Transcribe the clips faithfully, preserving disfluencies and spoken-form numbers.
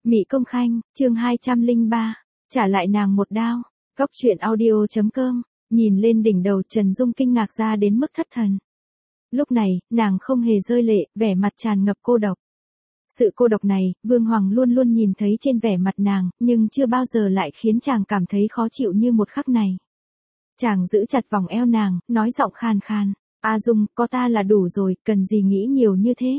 Mị Công Khanh, chương hai trăm lẻ ba, trả lại nàng một đao. Góc truyện audio chấm com, nhìn lên đỉnh đầu Trần Dung kinh ngạc ra đến mức thất thần. Lúc này, nàng không hề rơi lệ, vẻ mặt tràn ngập cô độc. Sự cô độc này, Vương Hoàng luôn luôn nhìn thấy trên vẻ mặt nàng, nhưng chưa bao giờ lại khiến chàng cảm thấy khó chịu như một khắc này. Chàng giữ chặt vòng eo nàng, nói giọng khan khan, A Dung, có ta là đủ rồi, cần gì nghĩ nhiều như thế.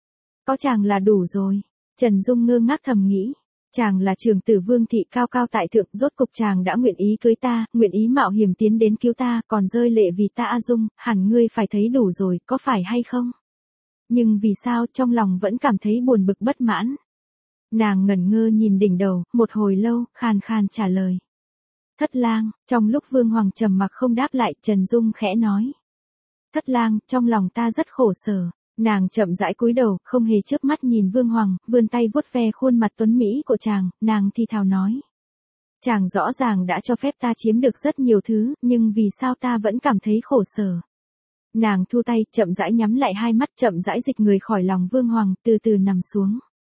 Có chàng là đủ rồi. Trần Dung ngơ ngác thầm nghĩ, chàng là trưởng tử Vương thị cao cao tại thượng, rốt cục chàng đã nguyện ý cưới ta, nguyện ý mạo hiểm tiến đến cứu ta, còn rơi lệ vì ta. A Dung, hẳn ngươi phải thấy đủ rồi, có phải hay không? Nhưng vì sao trong lòng vẫn cảm thấy buồn bực bất mãn? Nàng ngẩn ngơ nhìn đỉnh đầu, một hồi lâu, khan khan trả lời. Thất lang. Trong lúc Vương Hoàng trầm mặc không đáp lại, Trần Dung khẽ nói. Thất lang, trong lòng ta rất khổ sở. Nàng chậm rãi cúi đầu, không hề chớp mắt nhìn Vương Hoàng, vươn tay vuốt ve khuôn mặt tuấn mỹ của chàng, nàng thì thào nói. Chàng rõ ràng đã cho phép ta chiếm được rất nhiều thứ, nhưng vì sao ta vẫn cảm thấy khổ sở? Nàng thu tay, chậm rãi nhắm lại hai mắt, chậm rãi dịch người khỏi lòng Vương Hoàng, từ từ nằm xuống.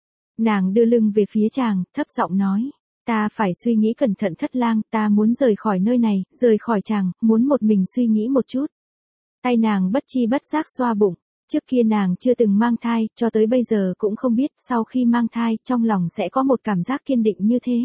Nàng đưa lưng về phía chàng, thấp giọng nói. Ta phải suy nghĩ cẩn thận Thất lang, ta muốn rời khỏi nơi này, rời khỏi chàng, muốn một mình suy nghĩ một chút. Tay nàng bất chi bất giác xoa bụng. Trước kia nàng chưa từng mang thai, cho tới bây giờ cũng không biết sau khi mang thai trong lòng sẽ có một cảm giác kiên định như thế.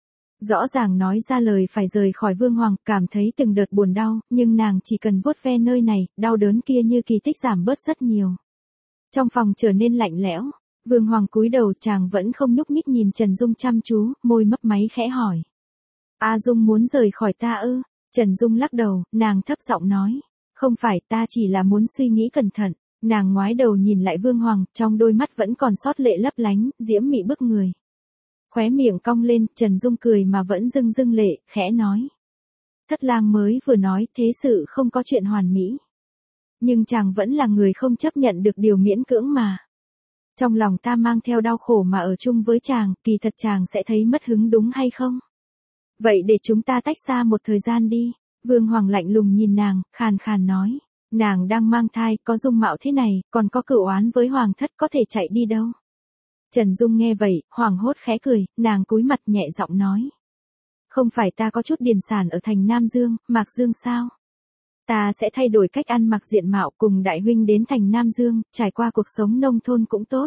Rõ ràng nói ra lời phải rời khỏi Vương Hoàng, cảm thấy từng đợt buồn đau, nhưng nàng chỉ cần vuốt ve nơi này, đau đớn kia như kỳ tích giảm bớt rất nhiều. Trong phòng trở nên lạnh lẽo, Vương Hoàng cúi đầu, chàng vẫn không nhúc nhích nhìn Trần Dung chăm chú, môi mấp máy khẽ hỏi. A Dung muốn rời khỏi ta ư? Trần Dung lắc đầu, nàng thấp giọng nói. Không phải, ta chỉ là muốn suy nghĩ cẩn thận. Nàng ngoái đầu nhìn lại Vương Hoàng, trong đôi mắt vẫn còn sót lệ lấp lánh, diễm mị bức người. Khóe miệng cong lên, Trần Dung cười mà vẫn rưng rưng lệ, khẽ nói. Thất lang mới vừa nói, thế sự không có chuyện hoàn mỹ. Nhưng chàng vẫn là người không chấp nhận được điều miễn cưỡng mà. Trong lòng ta mang theo đau khổ mà ở chung với chàng, kỳ thật chàng sẽ thấy mất hứng đúng hay không? Vậy để chúng ta tách xa một thời gian đi. Vương Hoàng lạnh lùng nhìn nàng, khàn khàn nói. Nàng đang mang thai, có dung mạo thế này, còn có cửu oán với Hoàng thất, có thể chạy đi đâu. Trần Dung nghe vậy, hoảng hốt khẽ cười, nàng cúi mặt nhẹ giọng nói. Không phải ta có chút điền sản ở thành Nam Dương, Mạc Dương sao? Ta sẽ thay đổi cách ăn mặc diện mạo cùng đại huynh đến thành Nam Dương, trải qua cuộc sống nông thôn cũng tốt.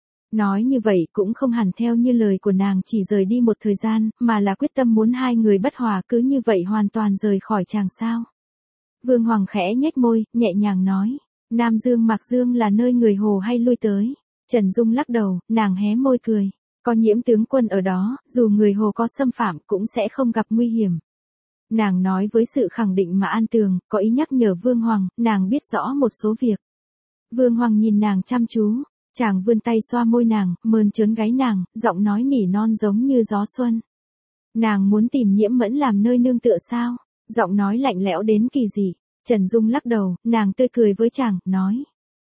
Nói như vậy cũng không hẳn theo như lời của nàng chỉ rời đi một thời gian, mà là quyết tâm muốn hai người bất hòa cứ như vậy hoàn toàn rời khỏi chàng sao. Vương Hoàng khẽ nhếch môi, nhẹ nhàng nói, Nam Dương Mạc Dương là nơi người Hồ hay lui tới. Trần Dung lắc đầu, nàng hé môi cười, có Nhiễm tướng quân ở đó, dù người Hồ có xâm phạm cũng sẽ không gặp nguy hiểm. Nàng nói với sự khẳng định mà an tường, có ý nhắc nhở Vương Hoàng, nàng biết rõ một số việc. Vương Hoàng nhìn nàng chăm chú, chàng vươn tay xoa môi nàng, mơn trớn gáy nàng, giọng nói nỉ non giống như gió xuân. Nàng muốn tìm Nhiễm Mẫn làm nơi nương tựa sao? Giọng nói lạnh lẽo đến kỳ dị. Trần Dung lắc đầu, nàng tươi cười với chàng, nói.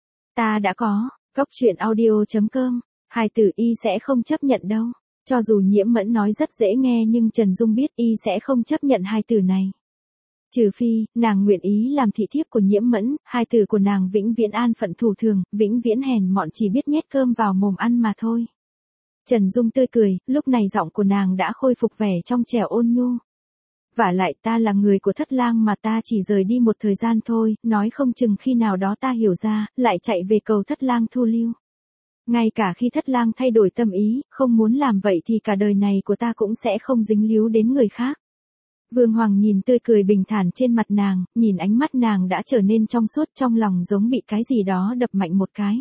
Ta đã có, góc truyện audio chấm com, hai tử y sẽ không chấp nhận đâu. Cho dù Nhiễm Mẫn nói rất dễ nghe nhưng Trần Dung biết y sẽ không chấp nhận hai từ này. Trừ phi, nàng nguyện ý làm thị thiếp của Nhiễm Mẫn, hai từ của nàng vĩnh viễn an phận thủ thường, vĩnh viễn hèn mọn chỉ biết nhét cơm vào mồm ăn mà thôi. Trần Dung tươi cười, lúc này giọng của nàng đã khôi phục vẻ trong trẻo ôn nhu. Vả lại ta là người của Thất lang mà ta chỉ rời đi một thời gian thôi, nói không chừng khi nào đó ta hiểu ra, lại chạy về cầu Thất lang thu lưu. Ngay cả khi Thất lang thay đổi tâm ý, không muốn làm vậy thì cả đời này của ta cũng sẽ không dính líu đến người khác. Vương Hoàng nhìn tươi cười bình thản trên mặt nàng, nhìn ánh mắt nàng đã trở nên trong suốt, trong lòng giống bị cái gì đó đập mạnh một cái.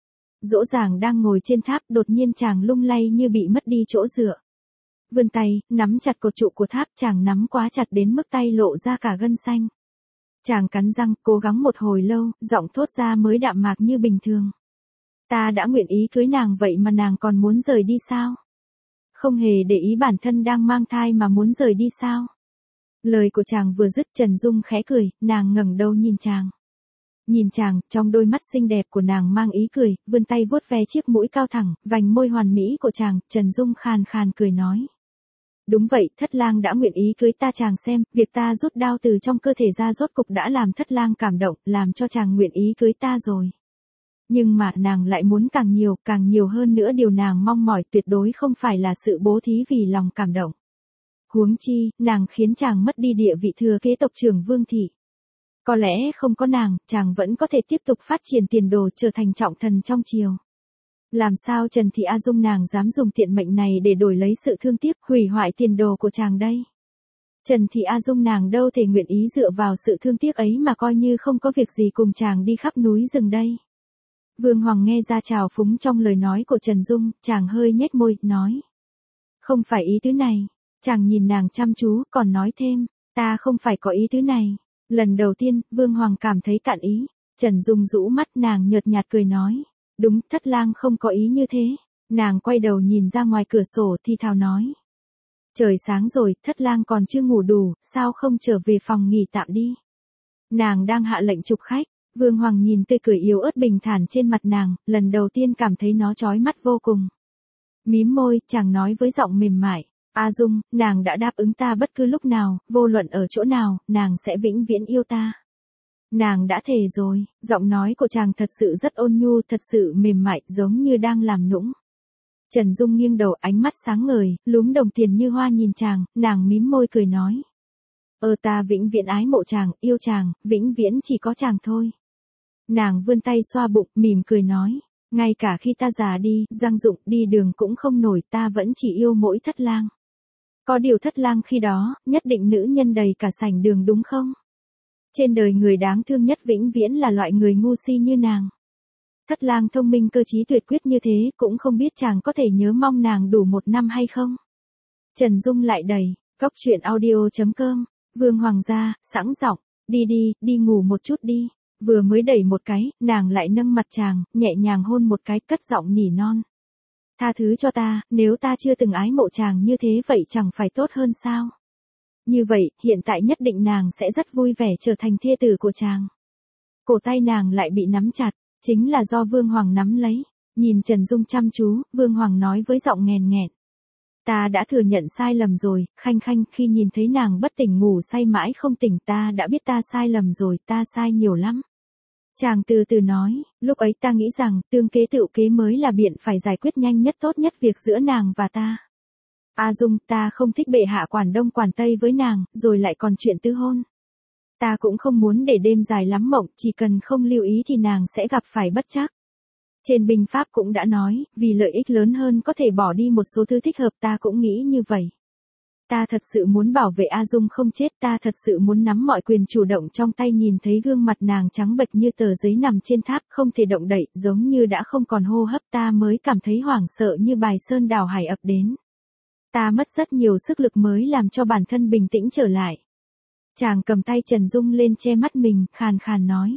Dỗ dàng đang ngồi trên tháp, đột nhiên chàng lung lay như bị mất đi chỗ dựa. Vươn tay, nắm chặt cột trụ của tháp, chàng nắm quá chặt đến mức tay lộ ra cả gân xanh. Chàng cắn răng, cố gắng một hồi lâu, giọng thốt ra mới đạm mạc như bình thường. Ta đã nguyện ý cưới nàng vậy mà nàng còn muốn rời đi sao? Không hề để ý bản thân đang mang thai mà muốn rời đi sao? Lời của chàng vừa dứt, Trần Dung khẽ cười, nàng ngẩng đầu nhìn chàng. Nhìn chàng, trong đôi mắt xinh đẹp của nàng mang ý cười, vươn tay vuốt ve chiếc mũi cao thẳng, vành môi hoàn mỹ của chàng, Trần Dung khàn khàn cười nói. Đúng vậy, Thất lang đã nguyện ý cưới ta, chàng xem, việc ta rút đao từ trong cơ thể ra rốt cục đã làm Thất lang cảm động, làm cho chàng nguyện ý cưới ta rồi. Nhưng mà nàng lại muốn càng nhiều, càng nhiều hơn nữa, điều nàng mong mỏi tuyệt đối không phải là sự bố thí vì lòng cảm động. Huống chi, nàng khiến chàng mất đi địa vị thừa kế tộc trưởng Vương thị. Có lẽ không có nàng, chàng vẫn có thể tiếp tục phát triển tiền đồ trở thành trọng thần trong triều. Làm sao Trần Thị A Dung nàng dám dùng tiện mệnh này để đổi lấy sự thương tiếc, hủy hoại tiền đồ của chàng đây? Trần Thị A Dung nàng đâu thể nguyện ý dựa vào sự thương tiếc ấy mà coi như không có việc gì cùng chàng đi khắp núi rừng đây. Vương Hoàng nghe ra trào phúng trong lời nói của Trần Dung, chàng hơi nhếch môi, nói. Không phải ý tứ này. Chàng nhìn nàng chăm chú, còn nói thêm, ta không phải có ý tứ này. Lần đầu tiên, Vương Hoàng cảm thấy cạn ý. Trần Dung rũ mắt, nàng nhợt nhạt cười nói. Đúng, thất lang không có ý như thế. Nàng quay đầu nhìn ra ngoài cửa sổ thi thào nói. Trời sáng rồi, thất lang còn chưa ngủ đủ, sao không trở về phòng nghỉ tạm đi. Nàng đang hạ lệnh chụp khách. Vương Hoàng nhìn tươi cười yếu ớt bình thản trên mặt nàng, lần đầu tiên cảm thấy nó chói mắt vô cùng. Mím môi, chàng nói với giọng mềm mại. A Dung, nàng đã đáp ứng ta bất cứ lúc nào, vô luận ở chỗ nào, nàng sẽ vĩnh viễn yêu ta. Nàng đã thề rồi, giọng nói của chàng thật sự rất ôn nhu, thật sự mềm mại, giống như đang làm nũng. Trần Dung nghiêng đầu, ánh mắt sáng ngời, lúm đồng tiền như hoa nhìn chàng, nàng mím môi cười nói. Ờ ta vĩnh viễn ái mộ chàng, yêu chàng, vĩnh viễn chỉ có chàng thôi. Nàng vươn tay xoa bụng, mỉm cười nói. Ngay cả khi ta già đi, Giang Dụng đi đường cũng không nổi, ta vẫn chỉ yêu mỗi thất lang. Có điều thất lang khi đó, nhất định nữ nhân đầy cả sảnh đường đúng không? Trên đời người đáng thương nhất vĩnh viễn là loại người ngu si như nàng. Thất lang thông minh cơ trí tuyệt quyết như thế, cũng không biết chàng có thể nhớ mong nàng đủ một năm hay không? Trần Dung lại đầy, cốc truyện audio chấm com, Vương Hoàng gia, sẵn giọng, đi đi, đi ngủ một chút đi. Vừa mới đẩy một cái, nàng lại nâng mặt chàng, nhẹ nhàng hôn một cái, cất giọng nỉ non. Tha thứ cho ta, nếu ta chưa từng ái mộ chàng như thế vậy chẳng phải tốt hơn sao? Như vậy, hiện tại nhất định nàng sẽ rất vui vẻ trở thành thê tử của chàng. Cổ tay nàng lại bị nắm chặt, chính là do Vương Hoàng nắm lấy. Nhìn Trần Dung chăm chú, Vương Hoàng nói với giọng nghèn nghẹn. Ta đã thừa nhận sai lầm rồi, Khanh Khanh, khi nhìn thấy nàng bất tỉnh ngủ say mãi không tỉnh, ta đã biết ta sai lầm rồi, ta sai nhiều lắm. Chàng từ từ nói, lúc ấy ta nghĩ rằng, tương kế tựu kế mới là biện phải giải quyết nhanh nhất tốt nhất việc giữa nàng và ta. A Dung, ta không thích bệ hạ quản đông quản tây với nàng, rồi lại còn chuyện tư hôn. Ta cũng không muốn để đêm dài lắm mộng, chỉ cần không lưu ý thì nàng sẽ gặp phải bất trắc. Trên binh pháp cũng đã nói, vì lợi ích lớn hơn có thể bỏ đi một số thứ thích hợp, ta cũng nghĩ như vậy. Ta thật sự muốn bảo vệ A Dung không chết, ta thật sự muốn nắm mọi quyền chủ động trong tay, nhìn thấy gương mặt nàng trắng bệch như tờ giấy nằm trên tháp, không thể động đậy, giống như đã không còn hô hấp, ta mới cảm thấy hoảng sợ như bài sơn đảo hải ập đến. Ta mất rất nhiều sức lực mới làm cho bản thân bình tĩnh trở lại. Chàng cầm tay Trần Dung lên che mắt mình, khàn khàn nói.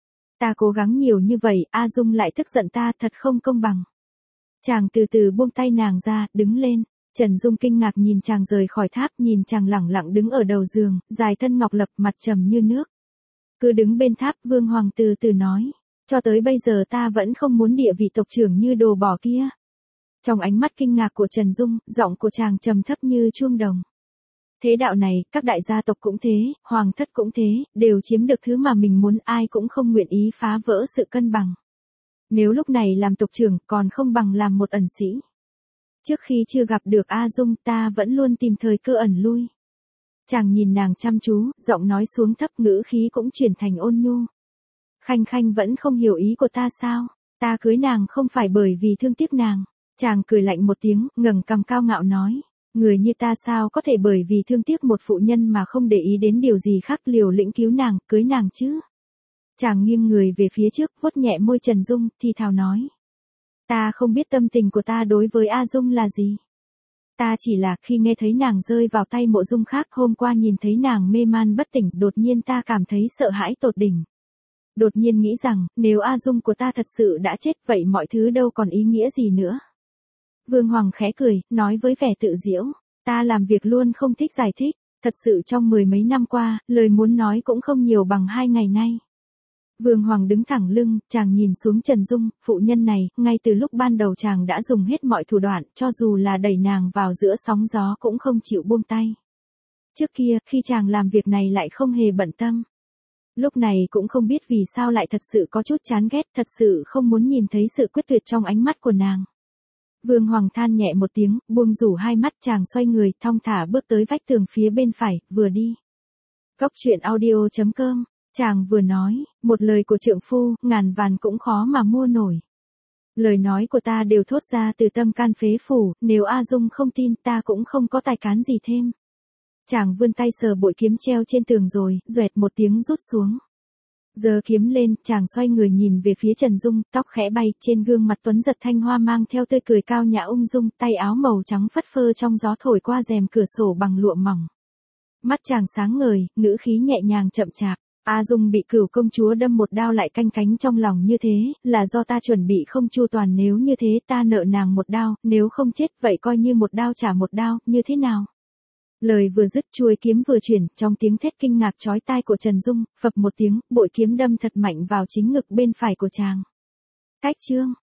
Ta cố gắng nhiều như vậy, A Dung lại tức giận ta, thật không công bằng. Chàng từ từ buông tay nàng ra, đứng lên. Trần Dung kinh ngạc nhìn chàng rời khỏi tháp, nhìn chàng lẳng lặng đứng ở đầu giường, dài thân ngọc lập, mặt trầm như nước. Cứ đứng bên tháp, Vương Hoàng từ từ nói. Cho tới bây giờ ta vẫn không muốn địa vị tộc trưởng như đồ bỏ kia. Trong ánh mắt kinh ngạc của Trần Dung, giọng của chàng trầm thấp như chuông đồng. Thế đạo này, các đại gia tộc cũng thế, hoàng thất cũng thế, đều chiếm được thứ mà mình muốn, ai cũng không nguyện ý phá vỡ sự cân bằng. Nếu lúc này làm tộc trưởng, còn không bằng làm một ẩn sĩ. Trước khi chưa gặp được A Dung, ta vẫn luôn tìm thời cơ ẩn lui. Chàng nhìn nàng chăm chú, giọng nói xuống thấp, ngữ khí cũng chuyển thành ôn nhu. Khanh Khanh vẫn không hiểu ý của ta sao? Ta cưới nàng không phải bởi vì thương tiếc nàng. Chàng cười lạnh một tiếng, ngẩng cằm cao ngạo nói. Người như ta sao có thể bởi vì thương tiếc một phụ nhân mà không để ý đến điều gì khác, liều lĩnh cứu nàng, cưới nàng chứ? Chàng nghiêng người về phía trước, vuốt nhẹ môi Trần Dung, thì thào nói. Ta không biết tâm tình của ta đối với A Dung là gì. Ta chỉ là khi nghe thấy nàng rơi vào tay mộ dung khác, hôm qua nhìn thấy nàng mê man bất tỉnh, đột nhiên ta cảm thấy sợ hãi tột đỉnh. Đột nhiên nghĩ rằng, nếu A Dung của ta thật sự đã chết, vậy mọi thứ đâu còn ý nghĩa gì nữa. Vương Hoàng khẽ cười, nói với vẻ tự giễu. Ta làm việc luôn không thích giải thích. Thật sự trong mười mấy năm qua, lời muốn nói cũng không nhiều bằng hai ngày nay. Vương Hoàng đứng thẳng lưng, chàng nhìn xuống Trần Dung, phụ nhân này, ngay từ lúc ban đầu chàng đã dùng hết mọi thủ đoạn, cho dù là đẩy nàng vào giữa sóng gió cũng không chịu buông tay. Trước kia, khi chàng làm việc này lại không hề bận tâm. Lúc này cũng không biết vì sao lại thật sự có chút chán ghét, thật sự không muốn nhìn thấy sự quyết tuyệt trong ánh mắt của nàng. Vương Hoàng than nhẹ một tiếng, buông rủ hai mắt, chàng xoay người, thong thả bước tới vách tường phía bên phải, vừa đi. Cốc truyện audio chấm com, chàng vừa nói, một lời của trượng phu, ngàn vàn cũng khó mà mua nổi. Lời nói của ta đều thốt ra từ tâm can phế phủ, nếu A Dung không tin ta cũng không có tài cán gì thêm. Chàng vươn tay sờ bội kiếm treo trên tường rồi, doẹt một tiếng rút xuống. Giơ kiếm lên, chàng xoay người nhìn về phía Trần Dung, tóc khẽ bay, trên gương mặt tuấn giật thanh hoa mang theo tươi cười cao nhã ung dung, tay áo màu trắng phất phơ trong gió thổi qua rèm cửa sổ bằng lụa mỏng. Mắt chàng sáng ngời, ngữ khí nhẹ nhàng chậm chạp. A Dung bị Cửu công chúa đâm một đao lại canh cánh trong lòng như thế, là do ta chuẩn bị không chu toàn, nếu như thế ta nợ nàng một đao, nếu không chết vậy coi như một đao trả một đao, như thế nào? Lời vừa dứt chuôi kiếm vừa chuyển, trong tiếng thét kinh ngạc chói tai của Trần Dung, phập một tiếng, bội kiếm đâm thật mạnh vào chính ngực bên phải của chàng. Cách chương